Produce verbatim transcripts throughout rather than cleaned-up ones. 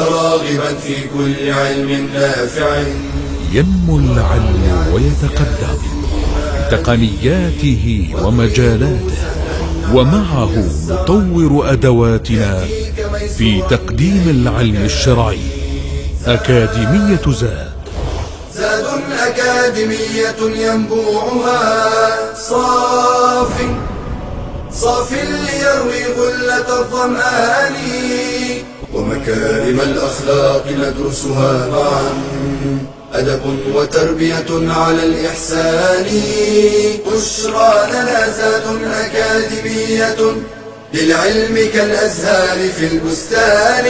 راغبا في كل علم نافع. ينمو العلم ويتقدم بتقنياته ومجالاته، ومعه نطور أدواتنا في تقديم العلم الشرعي. أكاديمية زاد، زاد أكاديمية ينبوعها صاف صاف ليروي غلة الظمآن، ومكارم الأخلاق ندرسها معا، أدب وتربية على الإحسان. بشرى لنا زاد أكاديمية للعلم كالأزهار في البستان.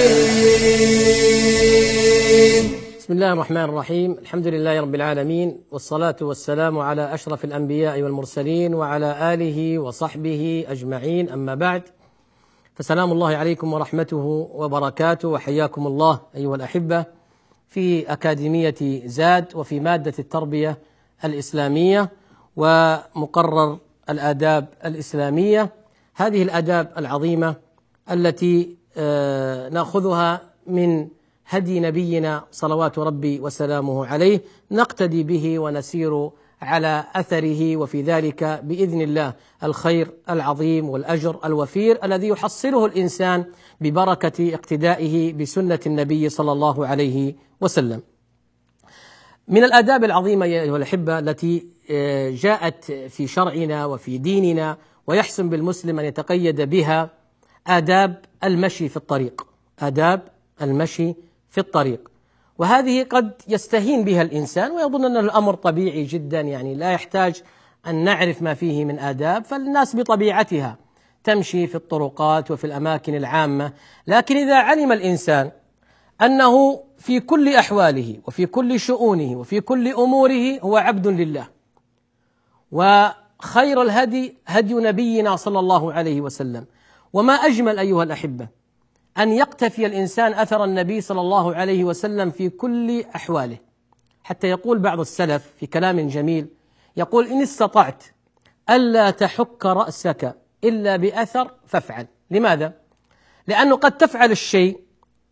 بسم الله الرحمن الرحيم، الحمد لله رب العالمين، والصلاة والسلام على أشرف الأنبياء والمرسلين وعلى آله وصحبه أجمعين، أما بعد، فسلام الله عليكم ورحمته وبركاته، وحياكم الله أيها الأحبة في أكاديمية زاد وفي مادة التربية الإسلامية ومقرر الآداب الإسلامية. هذه الآداب العظيمة التي نأخذها من هدي نبينا صلوات ربي وسلامه عليه، نقتدي به ونسير على أثره، وفي ذلك بإذن الله الخير العظيم والأجر الوفير الذي يحصله الإنسان ببركة اقتدائه بسنة النبي صلى الله عليه وسلم. من الآداب العظيمة أيها الأحبة التي جاءت في شرعنا وفي ديننا ويحسن بالمسلم أن يتقيد بها آداب المشي في الطريق، آداب المشي في الطريق، وهذه قد يستهين بها الإنسان ويظن أن الأمر طبيعي جدا، يعني لا يحتاج أن نعرف ما فيه من آداب، فالناس بطبيعتها تمشي في الطرقات وفي الأماكن العامة. لكن إذا علم الإنسان أنه في كل أحواله وفي كل شؤونه وفي كل أموره هو عبد لله، وخير الهدي هدي نبينا صلى الله عليه وسلم، وما أجمل أيها الأحبة أن يقتفي الإنسان أثر النبي صلى الله عليه وسلم في كل أحواله، حتى يقول بعض السلف في كلام جميل، يقول: إن استطعت ألا تحك رأسك إلا بأثر فافعل. لماذا؟ لأنه قد تفعل الشيء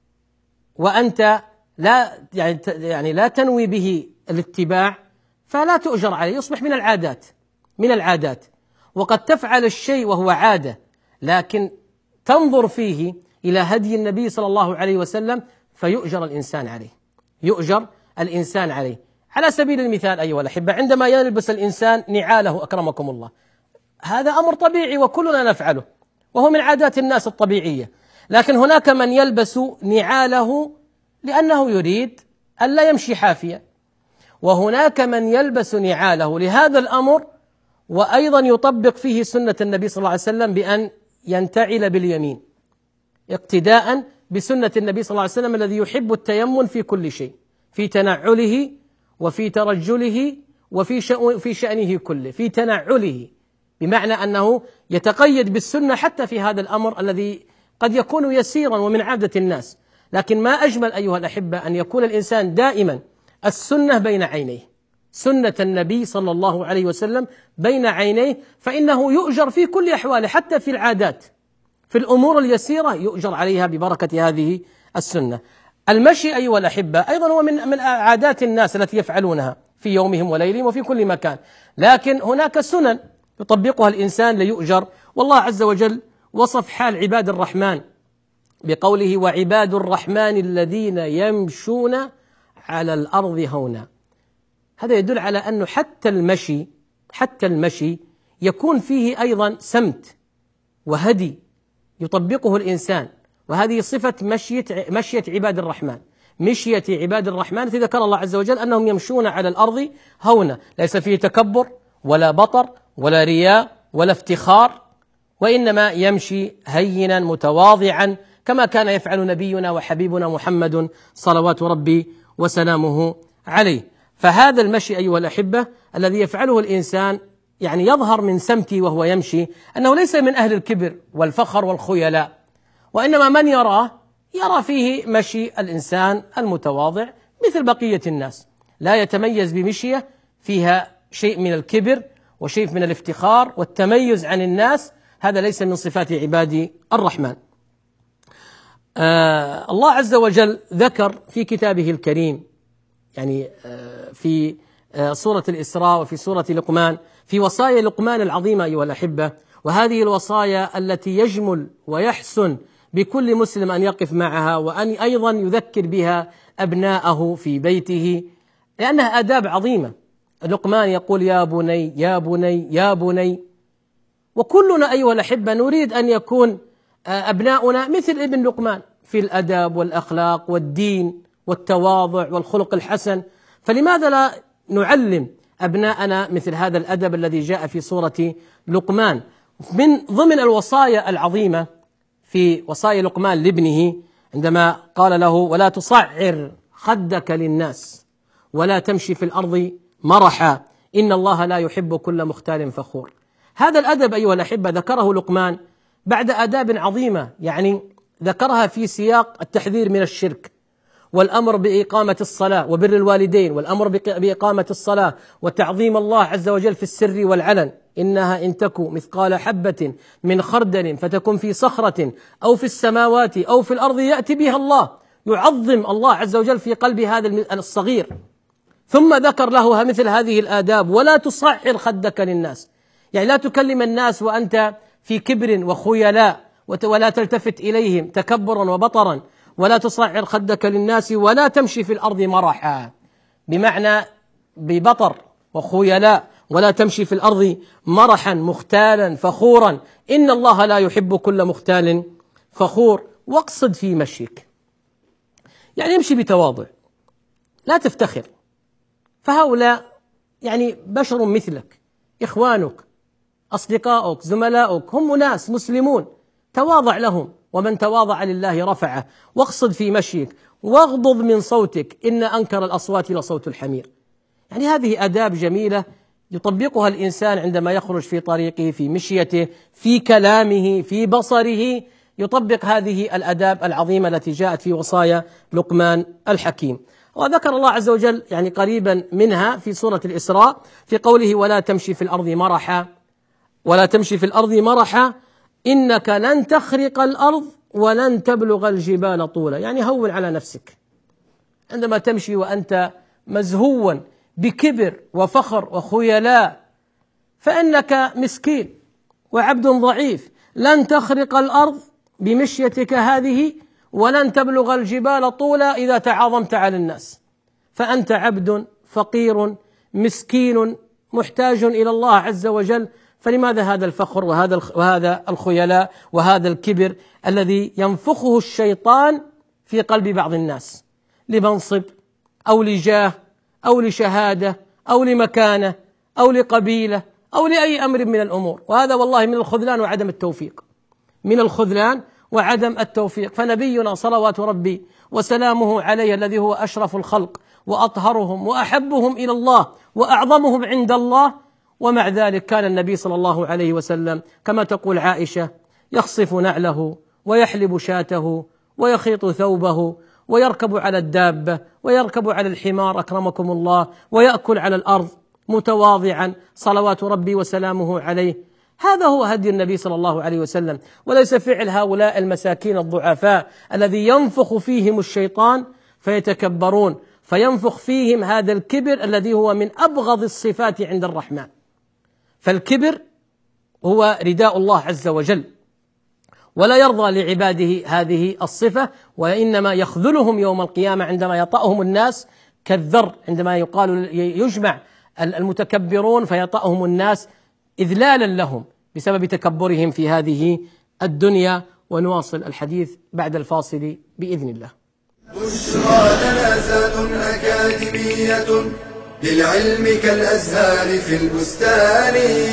وأنت لا يعني يعني لا تنوي به الاتباع فلا تؤجر عليه، يصبح من العادات من العادات وقد تفعل الشيء وهو عادة لكن تنظر فيه إلى هدي النبي صلى الله عليه وسلم فيؤجر الإنسان عليه يؤجر الإنسان عليه. على سبيل المثال أيها الأحبة، عندما يلبس الإنسان نعاله أكرمكم الله، هذا أمر طبيعي وكلنا نفعله وهو من عادات الناس الطبيعية، لكن هناك من يلبس نعاله لأنه يريد أن لا يمشي حافيا، وهناك من يلبس نعاله لهذا الأمر وأيضا يطبق فيه سنة النبي صلى الله عليه وسلم بأن ينتعل باليمين اقتداء بسنة النبي صلى الله عليه وسلم الذي يحب التيمن في كل شيء، في تنعله وفي ترجله وفي في شأنه كله، في تنعله بمعنى أنه يتقيد بالسنة حتى في هذا الأمر الذي قد يكون يسيرا ومن عادة الناس. لكن ما أجمل أيها الأحبة أن يكون الإنسان دائما السنة بين عينيه، سنة النبي صلى الله عليه وسلم بين عينيه، فإنه يؤجر في كل أحواله، حتى في العادات، في الأمور اليسيرة يؤجر عليها ببركة هذه السنة. المشي أيها الأحبة أيضا هو من من عادات الناس التي يفعلونها في يومهم وليلهم وفي كل مكان، لكن هناك سنن يطبقها الإنسان ليؤجر. والله عز وجل وصف حال عباد الرحمن بقوله: وعباد الرحمن الذين يمشون على الأرض هونا. هذا يدل على أنه حتى المشي حتى المشي يكون فيه أيضا سمت وهدي يطبقه الإنسان، وهذه صفة مشية مشية عباد الرحمن مشية عباد الرحمن التي ذكر الله عز وجل أنهم يمشون على الأرض هونا، ليس فيه تكبر ولا بطر ولا رياء ولا افتخار، وإنما يمشي هينا متواضعا كما كان يفعل نبينا وحبيبنا محمد صلوات ربي وسلامه عليه. فهذا المشي أيها الأحبة الذي يفعله الإنسان يعني يظهر من سمته وهو يمشي أنه ليس من أهل الكبر والفخر والخيلاء، وإنما من يراه يرى فيه مشي الإنسان المتواضع مثل بقية الناس، لا يتميز بمشية فيها شيء من الكبر وشيء من الافتخار والتميز عن الناس، هذا ليس من صفات عباد الرحمن. آه الله عز وجل ذكر في كتابه الكريم، يعني آه في آه سورة الإسراء وفي سورة لقمان، في وصايا لقمان العظيمة أيها الأحبة، وهذه الوصايا التي يجمل ويحسن بكل مسلم أن يقف معها، وأن أيضا يذكر بها أبناءه في بيته، لأنها آداب عظيمة. لقمان يقول يا بني يا بني يا بني، وكلنا أيها الأحبة نريد أن يكون أبناؤنا مثل ابن لقمان في الأدب والأخلاق والدين والتواضع والخلق الحسن، فلماذا لا نعلم أبناءنا مثل هذا الأدب الذي جاء في سورة لقمان؟ من ضمن الوصايا العظيمة في وصايا لقمان لابنه عندما قال له ولا تصعر خدك للناس ولا تمشي في الأرض مرحا إن الله لا يحب كل مختال فخور. هذا الأدب أيها الأحبة ذكره لقمان بعد آداب عظيمة، يعني ذكرها في سياق التحذير من الشرك، والأمر بإقامة الصلاة وبر الوالدين، والأمر بإقامة الصلاة وتعظيم الله عز وجل في السر والعلن. إنها إن تكو مثقال حبة من خردل فتكن في صخرة أو في السماوات أو في الأرض يأتي بها الله، يعظم الله عز وجل في قلب هذا الصغير. ثم ذكر له مثل هذه الآداب، ولا تصعر خدك للناس، يعني لا تكلم الناس وأنت في كبر وخيلاء، ولا تلتفت إليهم تكبرا وبطرا. ولا تصعر خدك للناس ولا تمشي في الأرض مرحا، بمعنى ببطر وخيلاء، ولا تمشي في الأرض مرحا مختالا فخورا إن الله لا يحب كل مختال فخور. واقصد في مشيك، يعني امشي بتواضع، لا تفتخر، فهؤلاء يعني بشر مثلك، إخوانك أصدقائك زملاؤك، هم ناس مسلمون، تواضع لهم، ومن تواضع لله رفعه. واقصد في مشيك واغضض من صوتك إن أنكر الأصوات لصوت الحمير. يعني هذه آداب جميلة يطبقها الإنسان عندما يخرج في طريقه، في مشيته، في كلامه، في بصره، يطبق هذه الآداب العظيمة التي جاءت في وصايا لقمان الحكيم. وذكر الله عز وجل يعني قريبا منها في سورة الإسراء في قوله ولا تمشي في الأرض مرحا ولا تمشي في الأرض مرحا إنك لن تخرق الأرض ولن تبلغ الجبال طولا. يعني هون على نفسك عندما تمشي وأنت مزهوا بكبر وفخر وخيلاء، فإنك مسكين وعبد ضعيف، لن تخرق الأرض بمشيتك هذه ولن تبلغ الجبال طولا إذا تعاظمت على الناس، فأنت عبد فقير مسكين محتاج إلى الله عز وجل. فلماذا هذا الفخر وهذا وهذا الخيلاء وهذا الكبر الذي ينفخه الشيطان في قلب بعض الناس لمنصب أو لجاه أو لشهادة أو لمكانة أو لقبيلة أو لأي أمر من الأمور؟ وهذا والله من الخذلان وعدم التوفيق، من الخذلان وعدم التوفيق. فنبينا صلوات ربي وسلامه عليه الذي هو أشرف الخلق وأطهرهم وأحبهم إلى الله وأعظمهم عند الله، ومع ذلك كان النبي صلى الله عليه وسلم كما تقول عائشة يخصف نعله ويحلب شاته ويخيط ثوبه ويركب على الدابة ويركب على الحمار أكرمكم الله ويأكل على الأرض متواضعا صلوات ربي وسلامه عليه. هذا هو هدي النبي صلى الله عليه وسلم، وليس فعل هؤلاء المساكين الضعفاء الذي ينفخ فيهم الشيطان فيتكبرون، فينفخ فيهم هذا الكبر الذي هو من أبغض الصفات عند الرحمن. فالكبر هو رداء الله عز وجل، ولا يرضى لعباده هذه الصفة، وإنما يخذلهم يوم القيامة عندما يطأهم الناس كالذر، عندما يقال يجمع المتكبرون فيطأهم الناس إذلالا لهم بسبب تكبرهم في هذه الدنيا. ونواصل الحديث بعد الفاصل بإذن الله. بشرى لنا زاد أكاديمية للعلم كالأزهار في البستان.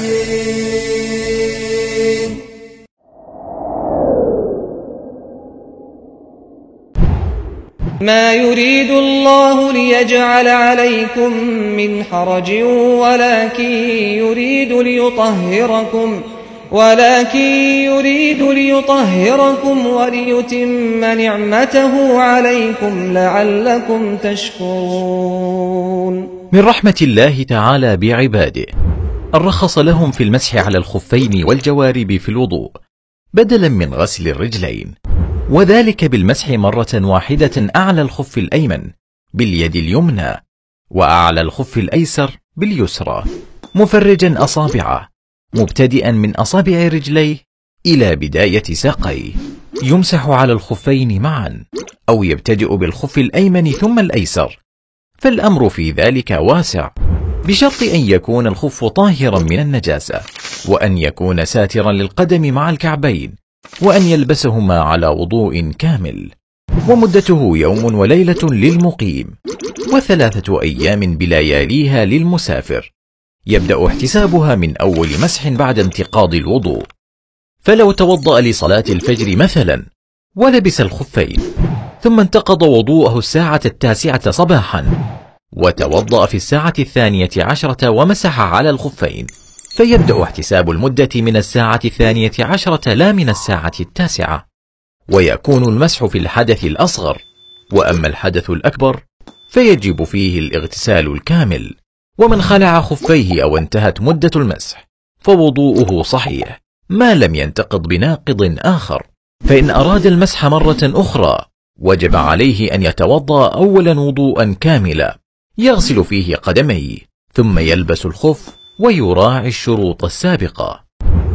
ما يريد الله ليجعل عليكم من حرج ولكن يريد ليطهركم ولكن يريد ليطهركم وليتم نعمته عليكم لعلكم تشكرون. من رحمة الله تعالى بعباده أن رخص لهم في المسح على الخفين والجوارب في الوضوء بدلا من غسل الرجلين، وذلك بالمسح مرة واحدة أعلى الخف الأيمن باليد اليمنى، وأعلى الخف الأيسر باليسرى، مفرجا أصابعه مبتدئا من أصابع رجليه إلى بداية ساقيه. يمسح على الخفين معا، أو يبتدئ بالخف الأيمن ثم الأيسر، فالأمر في ذلك واسع، بشرط أن يكون الخف طاهرا من النجاسة، وأن يكون ساترا للقدم مع الكعبين، وأن يلبسهما على وضوء كامل. ومدته يوم وليلة للمقيم، وثلاثة أيام بلياليها للمسافر، يبدأ احتسابها من أول مسح بعد انتقاض الوضوء. فلو توضأ لصلاة الفجر مثلا ولبس الخفين، ثم انتقض وضوءه الساعة التاسعة صباحا، وتوضأ في الساعة الثانية عشرة ومسح على الخفين، فيبدأ احتساب المدة من الساعة الثانية عشرة لا من الساعة التاسعة، ويكون المسح في الحدث الأصغر. وأما الحدث الأكبر فيجب فيه الاغتسال الكامل. ومن خلع خفيه أو انتهت مدة المسح فوضوءه صحيح ما لم ينتقض بناقض آخر. فإن أراد المسح مرة أخرى وجب عليه أن يتوضأ أولا وضوءا كاملا يغسل فيه قدميه، ثم يلبس الخف ويراعي الشروط السابقة.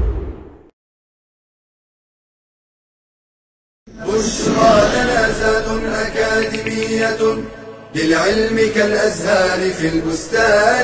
بشرى لنا زاد أكاديمية للعلم كالأزهار في البستان.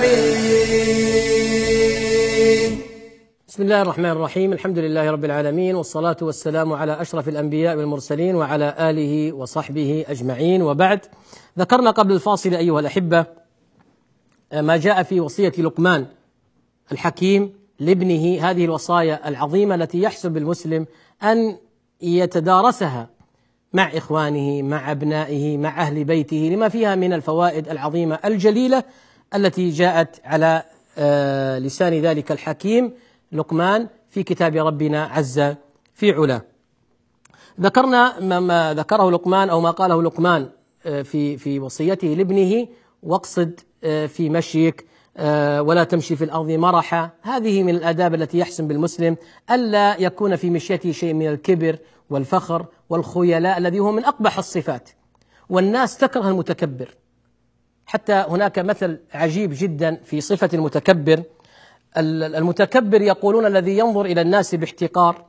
بسم الله الرحمن الرحيم، الحمد لله رب العالمين، والصلاة والسلام على أشرف الأنبياء والمرسلين وعلى آله وصحبه أجمعين، وبعد. ذكرنا قبل الفاصل أيها الأحبة ما جاء في وصية لقمان الحكيم لابنه، هذه الوصايا العظيمة التي يحسن بالمسلم أن يتدارسها مع إخوانه، مع أبنائه، مع أهل بيته، لما فيها من الفوائد العظيمة الجليلة التي جاءت على لسان ذلك الحكيم لقمان في كتاب ربنا عز في علاه. ذكرنا ما ذكره لقمان أو ما قاله لقمان في في وصيته لابنه: واقصد في مشيك ولا تمشي في الأرض مرحا. هذه من الآداب التي يحسن بالمسلم ألا يكون في مشيته شيء من الكبر والفخر والخيلاء الذي هو من أقبح الصفات، والناس تكره المتكبر. حتى هناك مثل عجيب جدا في صفة المتكبر. المتكبر يقولون الذي ينظر إلى الناس باحتقار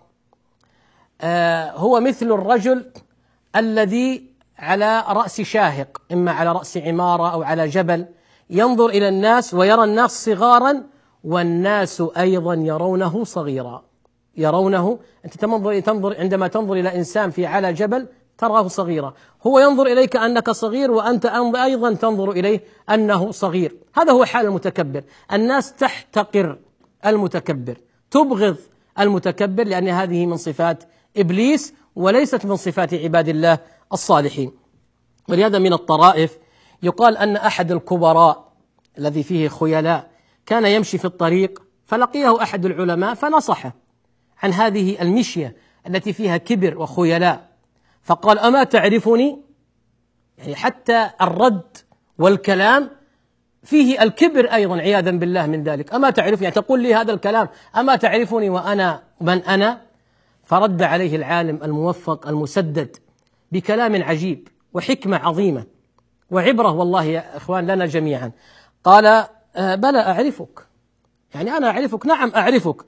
هو مثل الرجل الذي على رأس شاهق، إما على رأس عمارة أو على جبل، ينظر إلى الناس ويرى الناس صغارا والناس أيضا يرونه صغيرا. يرونه، أنت تنظر عندما تنظر إلى إنسان في على جبل تراه صغيرا، هو ينظر إليك أنك صغير وأنت أيضا تنظر إليه أنه صغير. هذا هو حال المتكبر. الناس تحتقر المتكبر، تبغض المتكبر، لأن هذه من صفات إبليس وليست من صفات عباد الله الصالحين. ولهذا من الطرائف يقال أن أحد الكبراء الذي فيه خيلاء كان يمشي في الطريق فلقيه أحد العلماء فنصحه عن هذه المشية التي فيها كبر وخيلاء، فقال: أما تعرفني؟ يعني حتى الرد والكلام فيه الكبر أيضا عياذا بالله من ذلك. أما تعرفني؟ يعني تقول لي هذا الكلام، أما تعرفني وأنا من أنا؟ فرد عليه العالم الموفق المسدد بكلام عجيب وحكمة عظيمة وعبرة والله يا إخوان لنا جميعا. قال: بلى أعرفك، يعني أنا أعرفك، نعم أعرفك.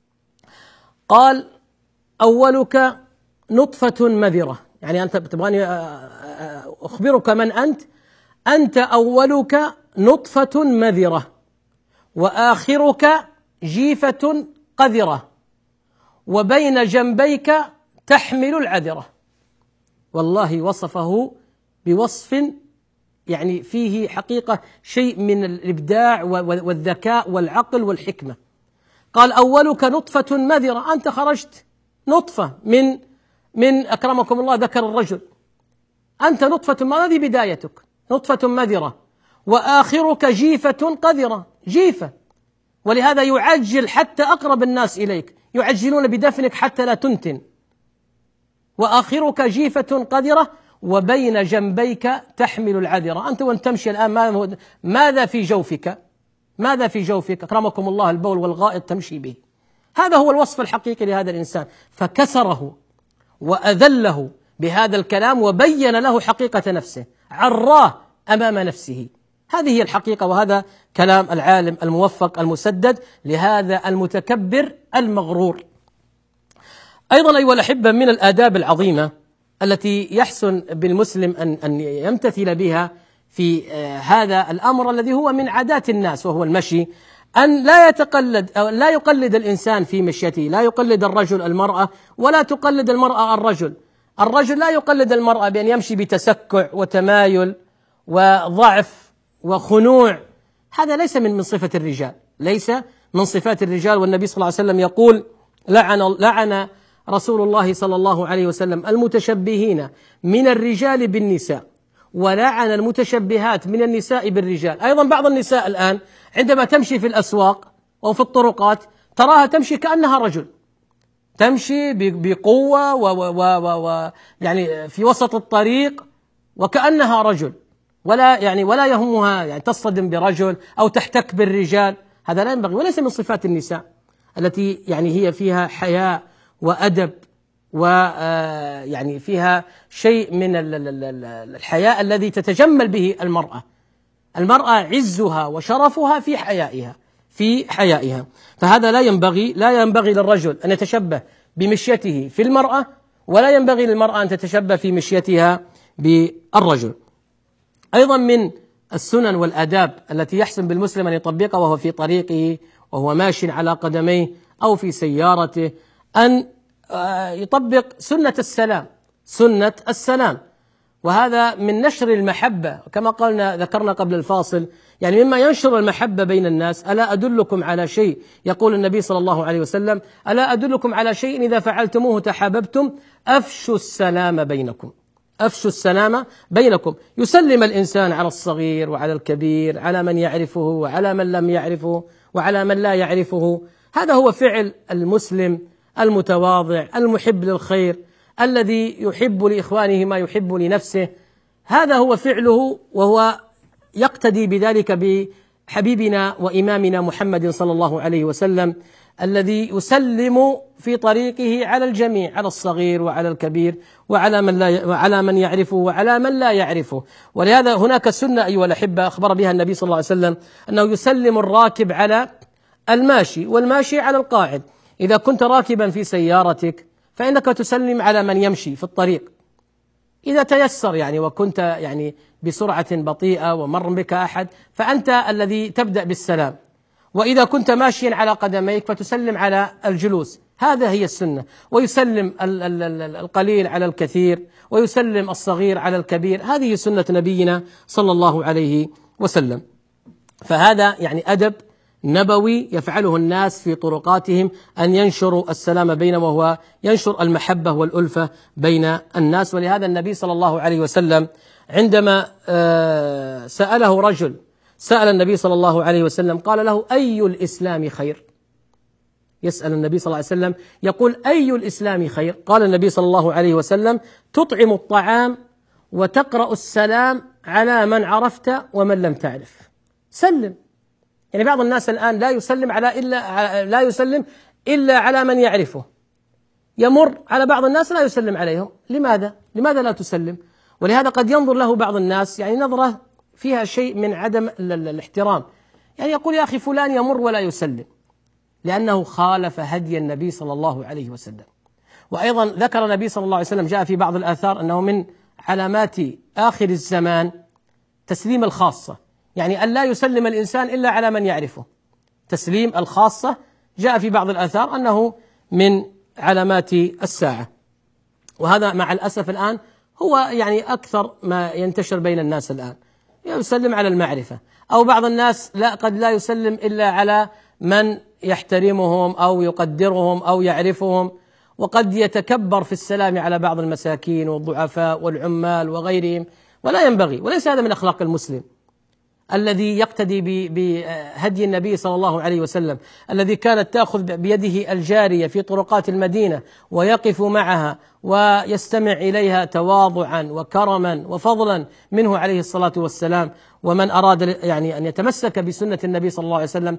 قال: أولك نطفة مذرة، يعني أنت تبغاني أخبرك من أنت؟ أنت أولك نطفة مذرة، وآخرك جيفة قذرة، وبين جنبيك تحمل العذرة. والله وصفه بوصف يعني فيه حقيقة شيء من الإبداع والذكاء والعقل والحكمة. قال: أولك نطفة مذرة، أنت خرجت نطفة من من أكرمكم الله ذكر الرجل، أنت نطفة، ما هذه بدايتك؟ نطفة مذرة. وآخرك جيفة قذرة، جيفة. ولهذا يعجل حتى أقرب الناس إليك، يعجلون بدفنك حتى لا تنتن. وآخرك جيفة قذرة، وبين جنبيك تحمل العذرة. أنت وأنت تمشي الآن ماذا في جوفك؟ ماذا في جوفك؟ أكرمكم الله البول والغائط تمشي به. هذا هو الوصف الحقيقي لهذا الإنسان، فكسره وأذله بهذا الكلام وبين له حقيقة نفسه، عراه أمام نفسه. هذه هي الحقيقة، وهذا كلام العالم الموفق المسدد لهذا المتكبر المغرور. أيضا أيها الأحبة، من الآداب العظيمة التي يحسن بالمسلم أن أن يمتثل بها في هذا الأمر الذي هو من عادات الناس، وهو المشي، أن لا يتقلد أو لا يقلد الإنسان في مشيته، لا يقلد الرجل المرأة ولا تقلد المرأة الرجل. الرجل لا يقلد المرأة بأن يمشي بتسكع وتمايل وضعف وخنوع، هذا ليس من من صفة الرجال، ليس من صفات الرجال. والنبي صلى الله عليه وسلم يقول: لعن لعن رسول الله صلى الله عليه وسلم المتشبهين من الرجال بالنساء، ولعن المتشبهات من النساء بالرجال. أيضا بعض النساء الآن عندما تمشي في الأسواق أو في الطرقات تراها تمشي كأنها رجل، تمشي بقوة و و و و يعني في وسط الطريق وكأنها رجل، ولا يعني ولا يهمها يعني تصطدم برجل أو تحتك بالرجال. هذا لا ينبغي، وليس من صفات النساء التي يعني هي فيها حياء وأدب ويعني فيها شيء من الحياء الذي تتجمل به المرأة. المرأة عزها وشرفها في حيائها، في حيائها. فهذا لا ينبغي لا ينبغي للرجل أن يتشبه بمشيته في المرأة، ولا ينبغي للمرأة أن تتشبه في مشيتها بالرجل. أيضا من السنن والآداب التي يحسن بالمسلم أن يطبقها وهو في طريقه وهو ماشي على قدميه أو في سيارته، أن يطبق سنة السلام، سنة السلام. وهذا من نشر المحبة كما قلنا ذكرنا قبل الفاصل، يعني مما ينشر المحبة بين الناس. ألا أدلكم على شيء، يقول النبي صلى الله عليه وسلم: ألا أدلكم على شيء إذا فعلتموه تحاببتم، أفشوا السلام بينكم، أفشوا السلام بينكم. يسلم الإنسان على الصغير وعلى الكبير، على من يعرفه وعلى من لم يعرفه وعلى من لا يعرفه. هذا هو فعل المسلم المتواضع المحب للخير، الذي يحب لإخوانه ما يحب لنفسه. هذا هو فعله، وهو يقتدي بذلك بحبيبنا وإمامنا محمد صلى الله عليه وسلم، الذي يسلم في طريقه على الجميع، على الصغير وعلى الكبير وعلى من لا وعلى من يعرفه وعلى من لا يعرفه. ولهذا هناك سنة أيها الأحبة أخبر بها النبي صلى الله عليه وسلم، أنه يسلم الراكب على الماشي والماشي على القاعد. إذا كنت راكبا في سيارتك فإنك تسلم على من يمشي في الطريق إذا تيسر، يعني وكنت يعني بسرعة بطيئة ومر بك أحد فأنت الذي تبدأ بالسلام. وإذا كنت ماشيا على قدميك فتسلم على الجلوس، هذا هي السنة. ويسلم القليل على الكثير، ويسلم الصغير على الكبير، هذه سنة نبينا صلى الله عليه وسلم. فهذا يعني أدب نبوي يفعله الناس في طرقاتهم، أن ينشروا السلام بينهم، وهو ينشر المحبة والألفة بين الناس. ولهذا النبي صلى الله عليه وسلم عندما سأله رجل، سأل النبي صلى الله عليه وسلم قال له: أي الإسلام خير؟ يسأل النبي صلى الله عليه وسلم يقول: أي الإسلام خير؟ قال النبي صلى الله عليه وسلم: تطعم الطعام وتقرأ السلام على من عرفت ومن لم تعرف. سلم. يعني بعض الناس الآن لا يسلم على إلا لا يسلم إلا على من يعرفه، يمر على بعض الناس لا يسلم عليهم. لماذا؟ لماذا لا تسلم؟ ولهذا قد ينظر له بعض الناس يعني نظرة فيها شيء من عدم الاحترام، يعني يقول: يا أخي فلان يمر ولا يسلم، لأنه خالف هدي النبي صلى الله عليه وسلم. وأيضا ذكر النبي صلى الله عليه وسلم، جاء في بعض الآثار أنه من علامات آخر الزمان تسليم الخاصة، يعني أن لا يسلم الإنسان إلا على من يعرفه. تسليم الخاصة جاء في بعض الآثار أنه من علامات الساعة. وهذا مع الأسف الآن هو يعني أكثر ما ينتشر بين الناس الآن، يسلم على المعرفة، أو بعض الناس لا قد لا يسلم إلا على من يحترمهم أو يقدرهم أو يعرفهم، وقد يتكبر في السلام على بعض المساكين والضعفاء والعمال وغيرهم، ولا ينبغي. وليس هذا من أخلاق المسلم الذي يقتدي بهدي النبي صلى الله عليه وسلم، الذي كانت تأخذ بيده الجارية في طرقات المدينة ويقف معها ويستمع إليها تواضعا وكرما وفضلا منه عليه الصلاة والسلام. ومن أراد يعني أن يتمسك بسنة النبي صلى الله عليه وسلم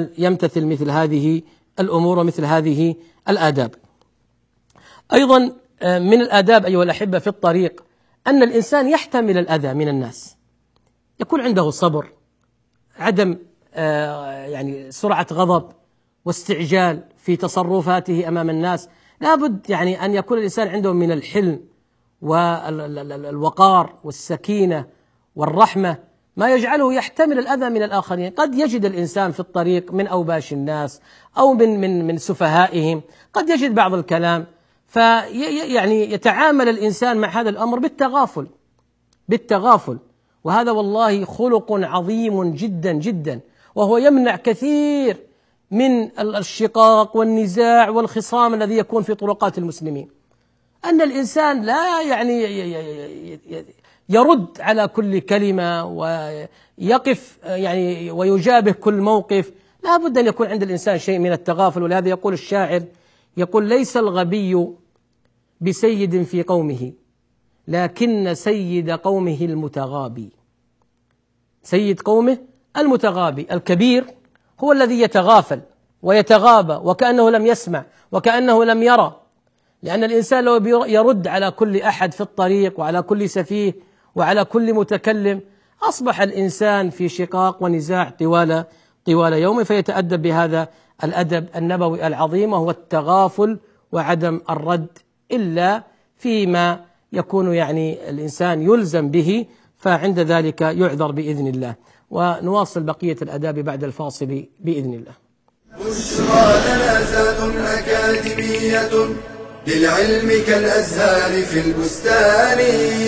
فليمتثل مثل هذه الأمور ومثل هذه الآداب. أيضا من الآداب أيها الأحبة في الطريق أن الإنسان يحتمل الأذى من الناس، يكون عنده صبر، عدم يعني سرعة غضب واستعجال في تصرفاته أمام الناس. لابد يعني أن يكون الإنسان عنده من الحلم والوقار والسكينة والرحمة ما يجعله يحتمل الأذى من الآخرين. قد يجد الإنسان في الطريق من أوباش الناس أو من من من سفهائهم، قد يجد بعض الكلام، فيعني يتعامل الإنسان مع هذا الأمر بالتغافل بالتغافل وهذا والله خلق عظيم جدا جدا، وهو يمنع كثير من الشقاق والنزاع والخصام الذي يكون في طرقات المسلمين. أن الإنسان لا يعني يرد على كل كلمة ويقف يعني ويجابه كل موقف، لا بد أن يكون عند الإنسان شيء من التغافل. ولهذا يقول الشاعر، يقول: ليس الغبي بسيد في قومه، لكن سيد قومه المتغابي. سيد قومه المتغابي، الكبير هو الذي يتغافل ويتغابى وكأنه لم يسمع وكأنه لم يرى. لأن الإنسان لو يرد على كل أحد في الطريق وعلى كل سفيه وعلى كل متكلم، أصبح الإنسان في شقاق ونزاع طوال طوال يومه. فيتأدب بهذا الأدب النبوي العظيم، وهو التغافل وعدم الرد إلا فيما يكون يعني الإنسان يلزم به، فعند ذلك يعذر بإذن الله. ونواصل بقية الآداب بعد الفاصل بإذن الله. بشرى لنا زاد أكاديمية للعلم كالأزهار في البستان.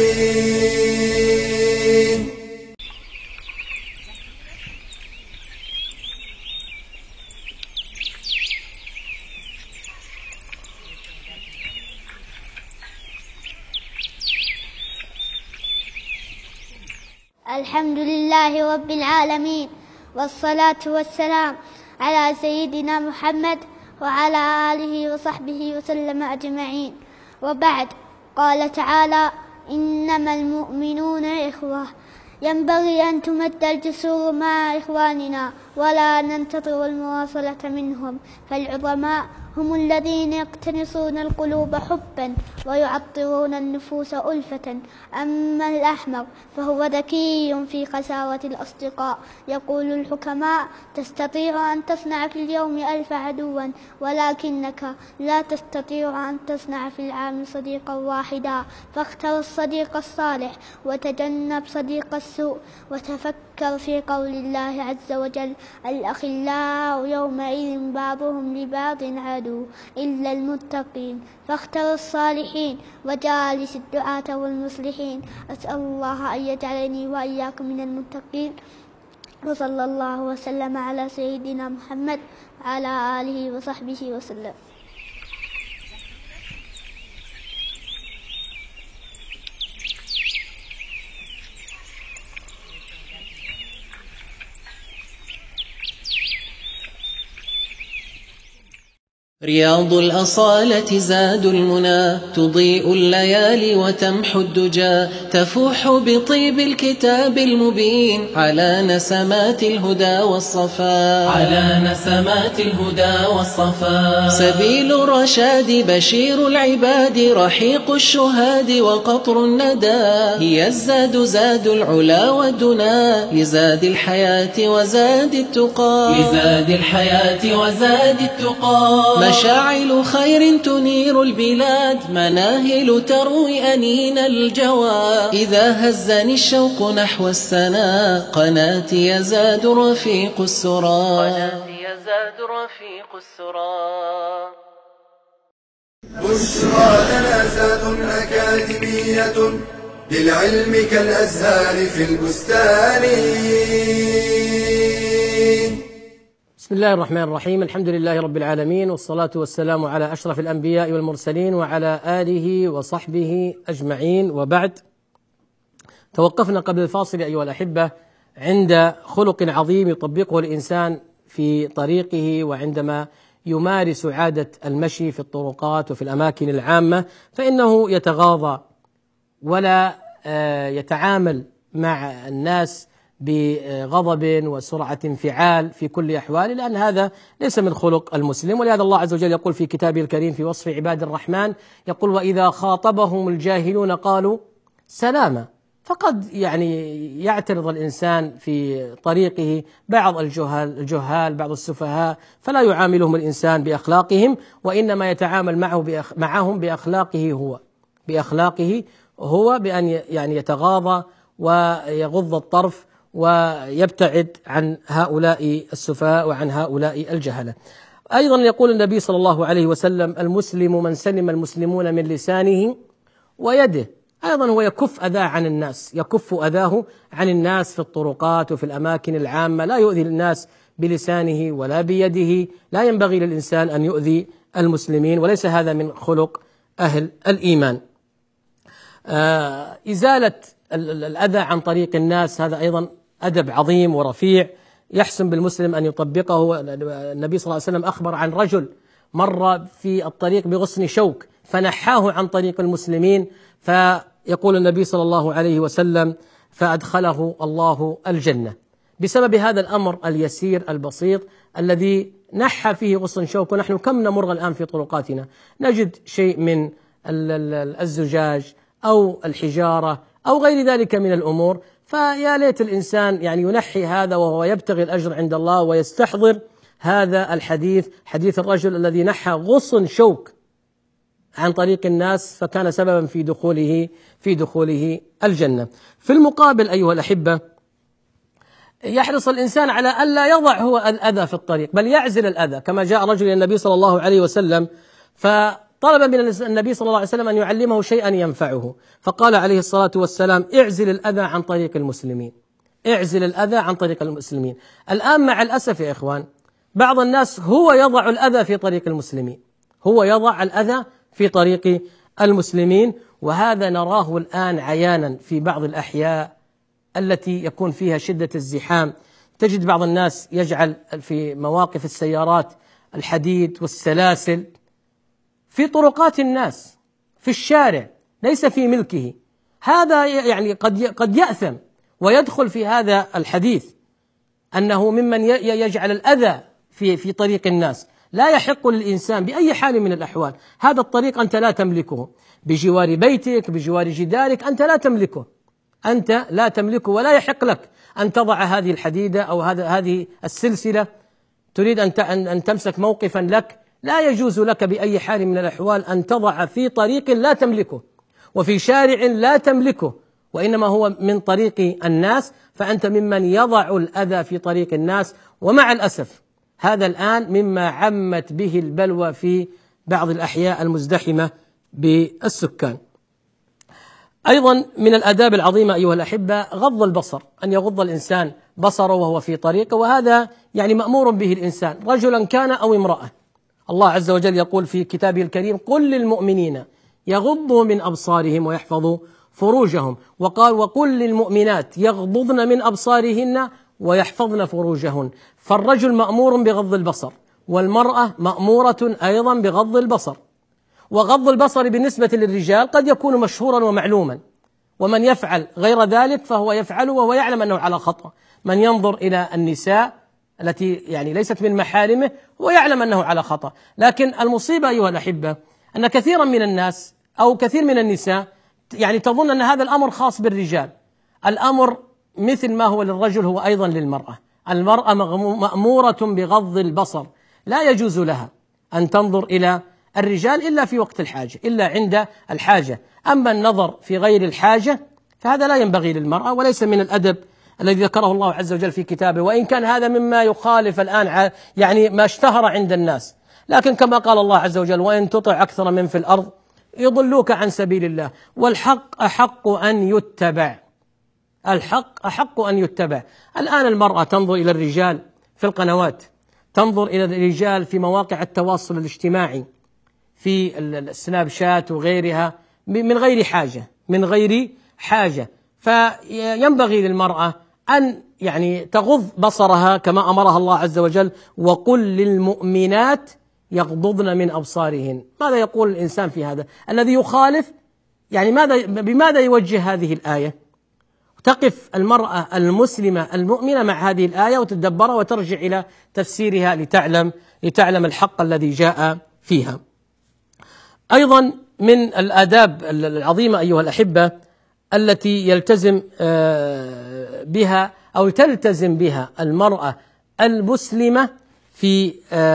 الحمد لله رب العالمين، والصلاة والسلام على سيدنا محمد وعلى آله وصحبه وسلم أجمعين، وبعد. قال تعالى: إنما المؤمنون إخوة. ينبغي أن تمد الجسور مع إخواننا ولا ننتظر المواصلة منهم، فالعظماء هم الذين يقتنصون القلوب حبا ويعطرون النفوس ألفة. أما الأحمق فهو ذكي في قساوة الأصدقاء. يقول الحكماء: تستطيع أن تصنع في اليوم ألف عدوا، ولكنك لا تستطيع أن تصنع في العام صديقا واحدا. فاختر الصديق الصالح وتجنب صديق السوء، وتفكر في قول الله عز وجل: الأخلاء يومئذ بعضهم لبعض عدو إلا المتقين. فاختر الصالحين وجالس الدعاة والمصلحين. أسأل الله أن يجعلني وإياكم من المتقين. وصلى الله وسلم على سيدنا محمد وعلى آله وصحبه وسلم. رياض الأصالة زاد المنى، تضيء الليالي وتمحو الدجى، تفوح بطيب الكتاب المبين على نسمات الهدى والصفا، على نسمات الهدى والصفا. سبيل الرشاد بشير العباد، رحيق الشهاد وقطر الندى، هي الزاد زاد العلا والدنا، لزاد الحياة وزاد التقى، لزاد الحياة وزاد التقى. مشاعل خير تنير البلاد، مناهل تروي أنين الجوى. إذا هزني الشوق نحو السنا، قناتي يزاد رفيق السرى، قناتي يزاد رفيق السرى. بشرى لنا زاد أكاديمية للعلم كالأزهار في البستان. بسم الله الرحمن الرحيم. الحمد لله رب العالمين، والصلاة والسلام على أشرف الأنبياء والمرسلين وعلى آله وصحبه أجمعين، وبعد. توقفنا قبل الفاصل أيها الأحبة عند خلق عظيم يطبقه الإنسان في طريقه وعندما يمارس عادة المشي في الطرقات وفي الأماكن العامة، فإنه يتغاضى ولا يتعامل مع الناس بغضب وسرعة انفعال في كل أحواله، لأن هذا ليس من خلق المسلم. ولهذا الله عز وجل يقول في كتابه الكريم في وصف عباد الرحمن، يقول وإذا خاطبهم الجاهلون قالوا سلاما. فقد يعني يعترض الإنسان في طريقه بعض الجهال, الجهال بعض السفهاء، فلا يعاملهم الإنسان بأخلاقهم، وإنما يتعامل معه بأخ معهم بأخلاقه هو بأخلاقه هو بأن يعني يتغاضى ويغض الطرف ويبتعد عن هؤلاء السفهاء وعن هؤلاء الجهلة. أيضا يقول النبي صلى الله عليه وسلم المسلم من سلم المسلمون من لسانه ويده. أيضا هو يكف أذاه عن الناس، يكف أذاه عن الناس في الطرقات وفي الأماكن العامة، لا يؤذي الناس بلسانه ولا بيده. لا ينبغي للإنسان أن يؤذي المسلمين، وليس هذا من خلق أهل الإيمان. آه إزالة الأذى عن طريق الناس هذا أيضا أدب عظيم ورفيع يحسن بالمسلم أن يطبقه. النبي صلى الله عليه وسلم أخبر عن رجل مر في الطريق بغصن شوك فنحاه عن طريق المسلمين، فيقول النبي صلى الله عليه وسلم فأدخله الله الجنة بسبب هذا الأمر اليسير البسيط الذي نحى فيه غصن شوك. ونحن كم نمر الآن في طرقاتنا نجد شيء من الزجاج أو الحجارة أو غير ذلك من الأمور، فيا ليت الإنسان يعني ينحي هذا وهو يبتغي الأجر عند الله ويستحضر هذا الحديث، حديث الرجل الذي نحى غصن شوك عن طريق الناس فكان سببا في دخوله في دخوله الجنة. في المقابل أيها الأحبة يحرص الإنسان على ألا يضع هو الأذى في الطريق، بل يعزل الأذى، كما جاء رجل إلى النبي صلى الله عليه وسلم فطلب من النبي صلى الله عليه وسلم أن يعلمه شيئا ينفعه، فقال عليه الصلاة والسلام اعزل الأذى عن طريق المسلمين، اعزل الأذى عن طريق المسلمين. الآن مع الأسف يا إخوان بعض الناس هو يضع الأذى في طريق المسلمين، هو يضع الأذى في طريق المسلمين، وهذا نراه الآن عيانا في بعض الأحياء التي يكون فيها شدة الزحام. تجد بعض الناس يجعل في مواقف السيارات الحديد والسلاسل في طرقات الناس في الشارع ليس في ملكه، هذا يعني قد قد يأثم ويدخل في هذا الحديث أنه ممن يجعل الأذى في في طريق الناس. لا يحق للإنسان بأي حال من الأحوال، هذا الطريق أنت لا تملكه، بجوار بيتك بجوار جدارك أنت لا تملكه، أنت لا تملكه، ولا يحق لك أن تضع هذه الحديدة أو هذا هذه السلسلة تريد أن أن تمسك موقفا لك، لا يجوز لك بأي حال من الأحوال أن تضع في طريق لا تملكه وفي شارع لا تملكه، وإنما هو من طريق الناس، فأنت ممن يضع الأذى في طريق الناس. ومع الأسف هذا الآن مما عمت به البلوى في بعض الأحياء المزدحمة بالسكان. أيضا من الآداب العظيمة أيها الأحبة غض البصر، أن يغض الإنسان بصره وهو في طريقه، وهذا يعني مأمور به الإنسان رجلا كان أو امرأة. الله عز وجل يقول في كتابه الكريم قل للمؤمنين يغضوا من أبصارهم ويحفظوا فروجهم، وقال وقل للمؤمنات يغضضن من أبصارهن ويحفظن فروجهن. فالرجل مأمور بغض البصر، والمرأة مأمورة أيضا بغض البصر. وغض البصر بالنسبة للرجال قد يكون مشهورا ومعلوما، ومن يفعل غير ذلك فهو يفعله وهو يعلم أنه على خطأ. من ينظر إلى النساء التي يعني ليست من محارمه هو يعلم أنه على خطأ. لكن المصيبة أيها الأحبة أن كثيرا من الناس أو كثير من النساء يعني تظن أن هذا الأمر خاص بالرجال. الأمر مثل ما هو للرجل هو أيضا للمرأة. المرأة مأمورة بغض البصر، لا يجوز لها أن تنظر إلى الرجال إلا في وقت الحاجة، إلا عند الحاجة. أما النظر في غير الحاجة فهذا لا ينبغي للمرأة، وليس من الأدب الذي ذكره الله عز وجل في كتابه، وإن كان هذا مما يخالف الآن يعني ما اشتهر عند الناس. لكن كما قال الله عز وجل وإن تطع أكثر من في الأرض يضلوك عن سبيل الله والحق أحق أن يتبع، الحق أحق أن يتبع. الآن المرأة تنظر إلى الرجال في القنوات، تنظر إلى الرجال في مواقع التواصل الاجتماعي في السناب شات وغيرها من غير حاجة من غير حاجة فينبغي للمرأة أن يعني تغض بصرها كما أمرها الله عز وجل وقل للمؤمنات يغضضن من أبصارهن. ماذا يقول الإنسان في هذا الذي يخالف؟ يعني ماذا بماذا يوجه هذه الآية؟ تقف المرأة المسلمة المؤمنة مع هذه الآية وتدبرها وترجع إلى تفسيرها لتعلم لتعلم الحق الذي جاء فيها. أيضا من الآداب العظيمة أيها الأحبة التي يلتزم بها أو تلتزم بها المرأة المسلمة في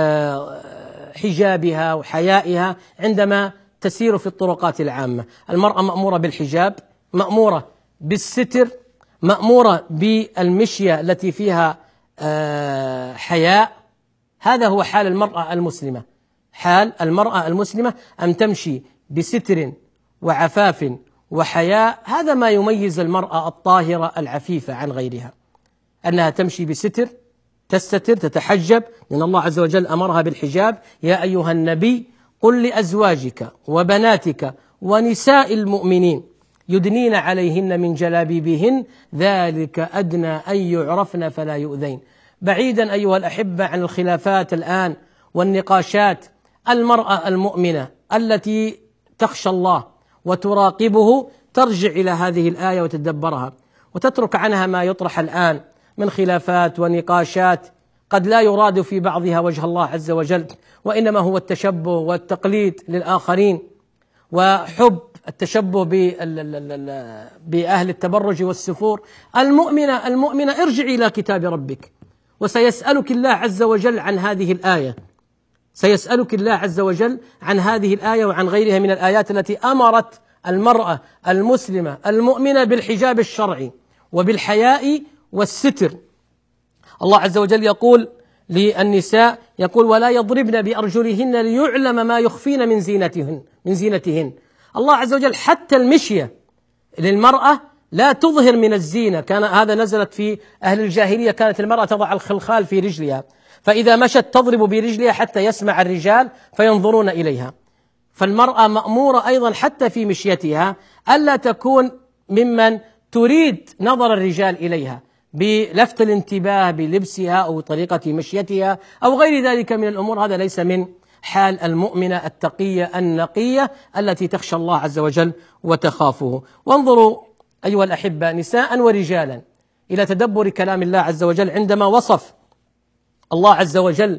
حجابها وحيائها عندما تسير في الطرقات العامة. المرأة مأمورة بالحجاب، مأمورة بالستر، مأمورة بالمشية التي فيها حياء. هذا هو حال المرأة المسلمة. حال المرأة المسلمة أن تمشي بستر وعفاف وحياء. هذا ما يميز المرأة الطاهرة العفيفة عن غيرها، أنها تمشي بستر، تستتر، تتحجب، لأن الله عز وجل أمرها بالحجاب. يا أيها النبي قل لأزواجك وبناتك ونساء المؤمنين يدنين عليهن من جلابيبهن ذلك أدنى أن يعرفن فلا يؤذين. بعيدا أيها الأحبة عن الخلافات الآن والنقاشات، المرأة المؤمنة التي تخشى الله وتراقبه ترجع إلى هذه الآية وتدبرها وتترك عنها ما يطرح الآن من خلافات ونقاشات قد لا يراد في بعضها وجه الله عز وجل، وإنما هو التشبه والتقليد للآخرين وحب التشبه بأهل التبرج والسفور. المؤمنة المؤمنة ارجع إلى كتاب ربك، وسيسألك الله عز وجل عن هذه الآية، سيسألك الله عز وجل عن هذه الآية وعن غيرها من الآيات التي أمرت المرأة المسلمة المؤمنة بالحجاب الشرعي وبالحياء والستر. الله عز وجل يقول للنساء، يقول ولا يضربن بأرجلهن ليعلم ما يخفين من زينتهن من زينتهن. الله عز وجل حتى المشية للمرأة لا تظهر من الزينة. كان هذا نزلت في أهل الجاهلية، كانت المرأة تضع الخلخال في رجلها، فإذا مشت تضرب برجلها حتى يسمع الرجال فينظرون إليها. فالمرأة مأمورة أيضا حتى في مشيتها ألا تكون ممن تريد نظر الرجال إليها بلفت الانتباه بلبسها أو طريقة مشيتها أو غير ذلك من الأمور. هذا ليس من حال المؤمنة التقية النقية التي تخشى الله عز وجل وتخافه. وانظروا أيها الأحبة نساء ورجالا إلى تدبر كلام الله عز وجل عندما وصف الله عز وجل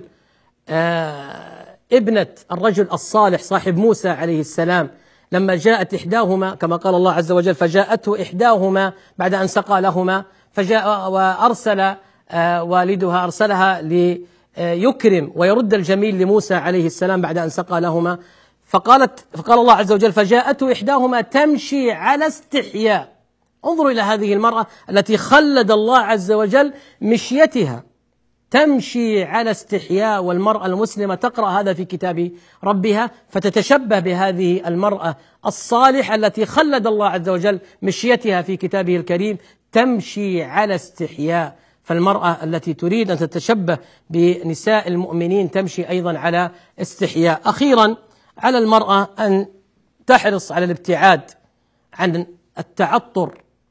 آه ابنة الرجل الصالح صاحب موسى عليه السلام لما جاءت إحداهما، كما قال الله عز وجل فجاءته إحداهما بعد أن سقى لهما، فجاء وأرسل آه والدها أرسلها ليكرم ويرد الجميل لموسى عليه السلام بعد أن سقى لهما. فقالت فقال الله عز وجل فجاءته إحداهما تمشي على استحياء. انظروا إلى هذه المرأة التي خلد الله عز وجل مشيتها، تمشي على استحياء. والمرأة المسلمة تقرأ هذا في كتاب ربها فتتشبه بهذه المرأة الصالحة التي خلد الله عز وجل مشيتها في كتابه الكريم، تمشي على استحياء. فالمرأة التي تريد أن تتشبه بنساء المؤمنين تمشي أيضا على استحياء. أخيرا على المرأة أن تحرص على الابتعاد عن التعطر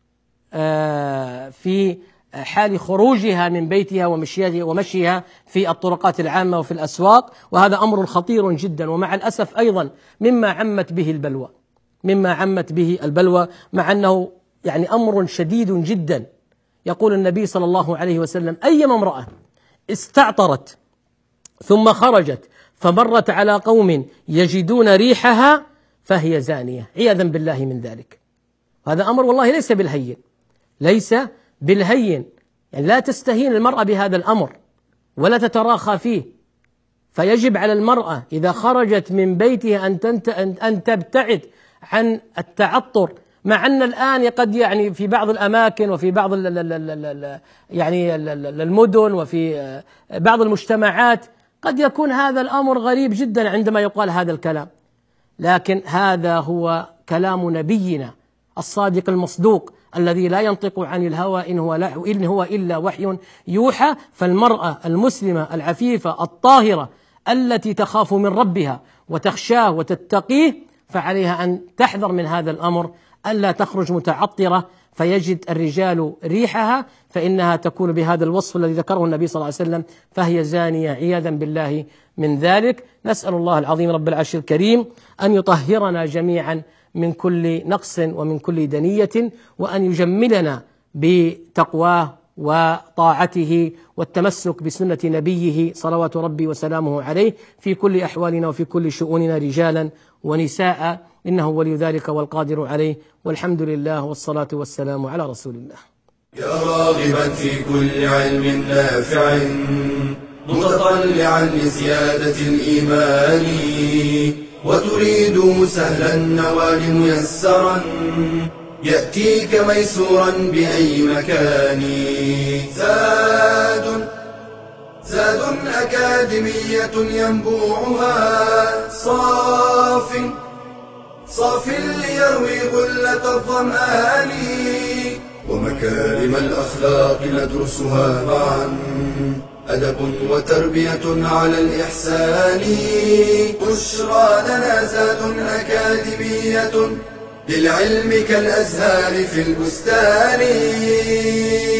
في حال خروجها من بيتها ومشيها في الطرقات العامة وفي الأسواق، وهذا أمر خطير جدا، ومع الأسف أيضا مما عمت به البلوى مما عمت به البلوى مع أنه يعني أمر شديد جدا. يقول النبي صلى الله عليه وسلم أيما امرأة استعطرت ثم خرجت فمرت على قوم يجدون ريحها فهي زانية، عياذا بالله من ذلك. هذا أمر والله ليس بالهين، ليس بالهين، يعني لا تستهين المرأة بهذا الأمر ولا تتراخى فيه. فيجب على المرأة إذا خرجت من بيتها أن, تنت... أن تبتعد عن التعطر، مع أن الآن قد يعني في بعض الأماكن وفي بعض ال ال ال ال يعني المدن وفي بعض المجتمعات قد يكون هذا الأمر غريب جدا عندما يقال هذا الكلام، لكن هذا هو كلام نبينا الصادق المصدوق الذي لا ينطق عن الهوى إن هو, إن هو إلا وحي يوحى. فالمرأة المسلمة العفيفة الطاهرة التي تخاف من ربها وتخشاه وتتقيه فعليها أن تحذر من هذا الأمر، ألا تخرج متعطرة فيجد الرجال ريحها، فإنها تكون بهذا الوصف الذي ذكره النبي صلى الله عليه وسلم فهي زانية عياذا بالله من ذلك. نسأل الله العظيم رب العرش الكريم أن يطهرنا جميعا من كل نقص ومن كل دنية، وأن يجملنا بتقواه وطاعته والتمسك بسنة نبيه صلوات ربي وسلامه عليه في كل أحوالنا وفي كل شؤوننا رجالا ونساء، إنه ولي ذلك والقادر عليه، والحمد لله والصلاة والسلام على رسول الله. يا راغبا في كل علم نافع متطلعا لزيادة الإيمان وتريد سهلا النوال ميسرا يأتيك ميسورا بأي مكان. زاد زاد أكاديمية ينبوعها صاف صاف ليروي غلة الظمآن ومكارم الأخلاق ندرسها معا أدب وتربية على الإحسان. بشرى لنا زاد أكاديمية للعلم كالأزهار في البستان.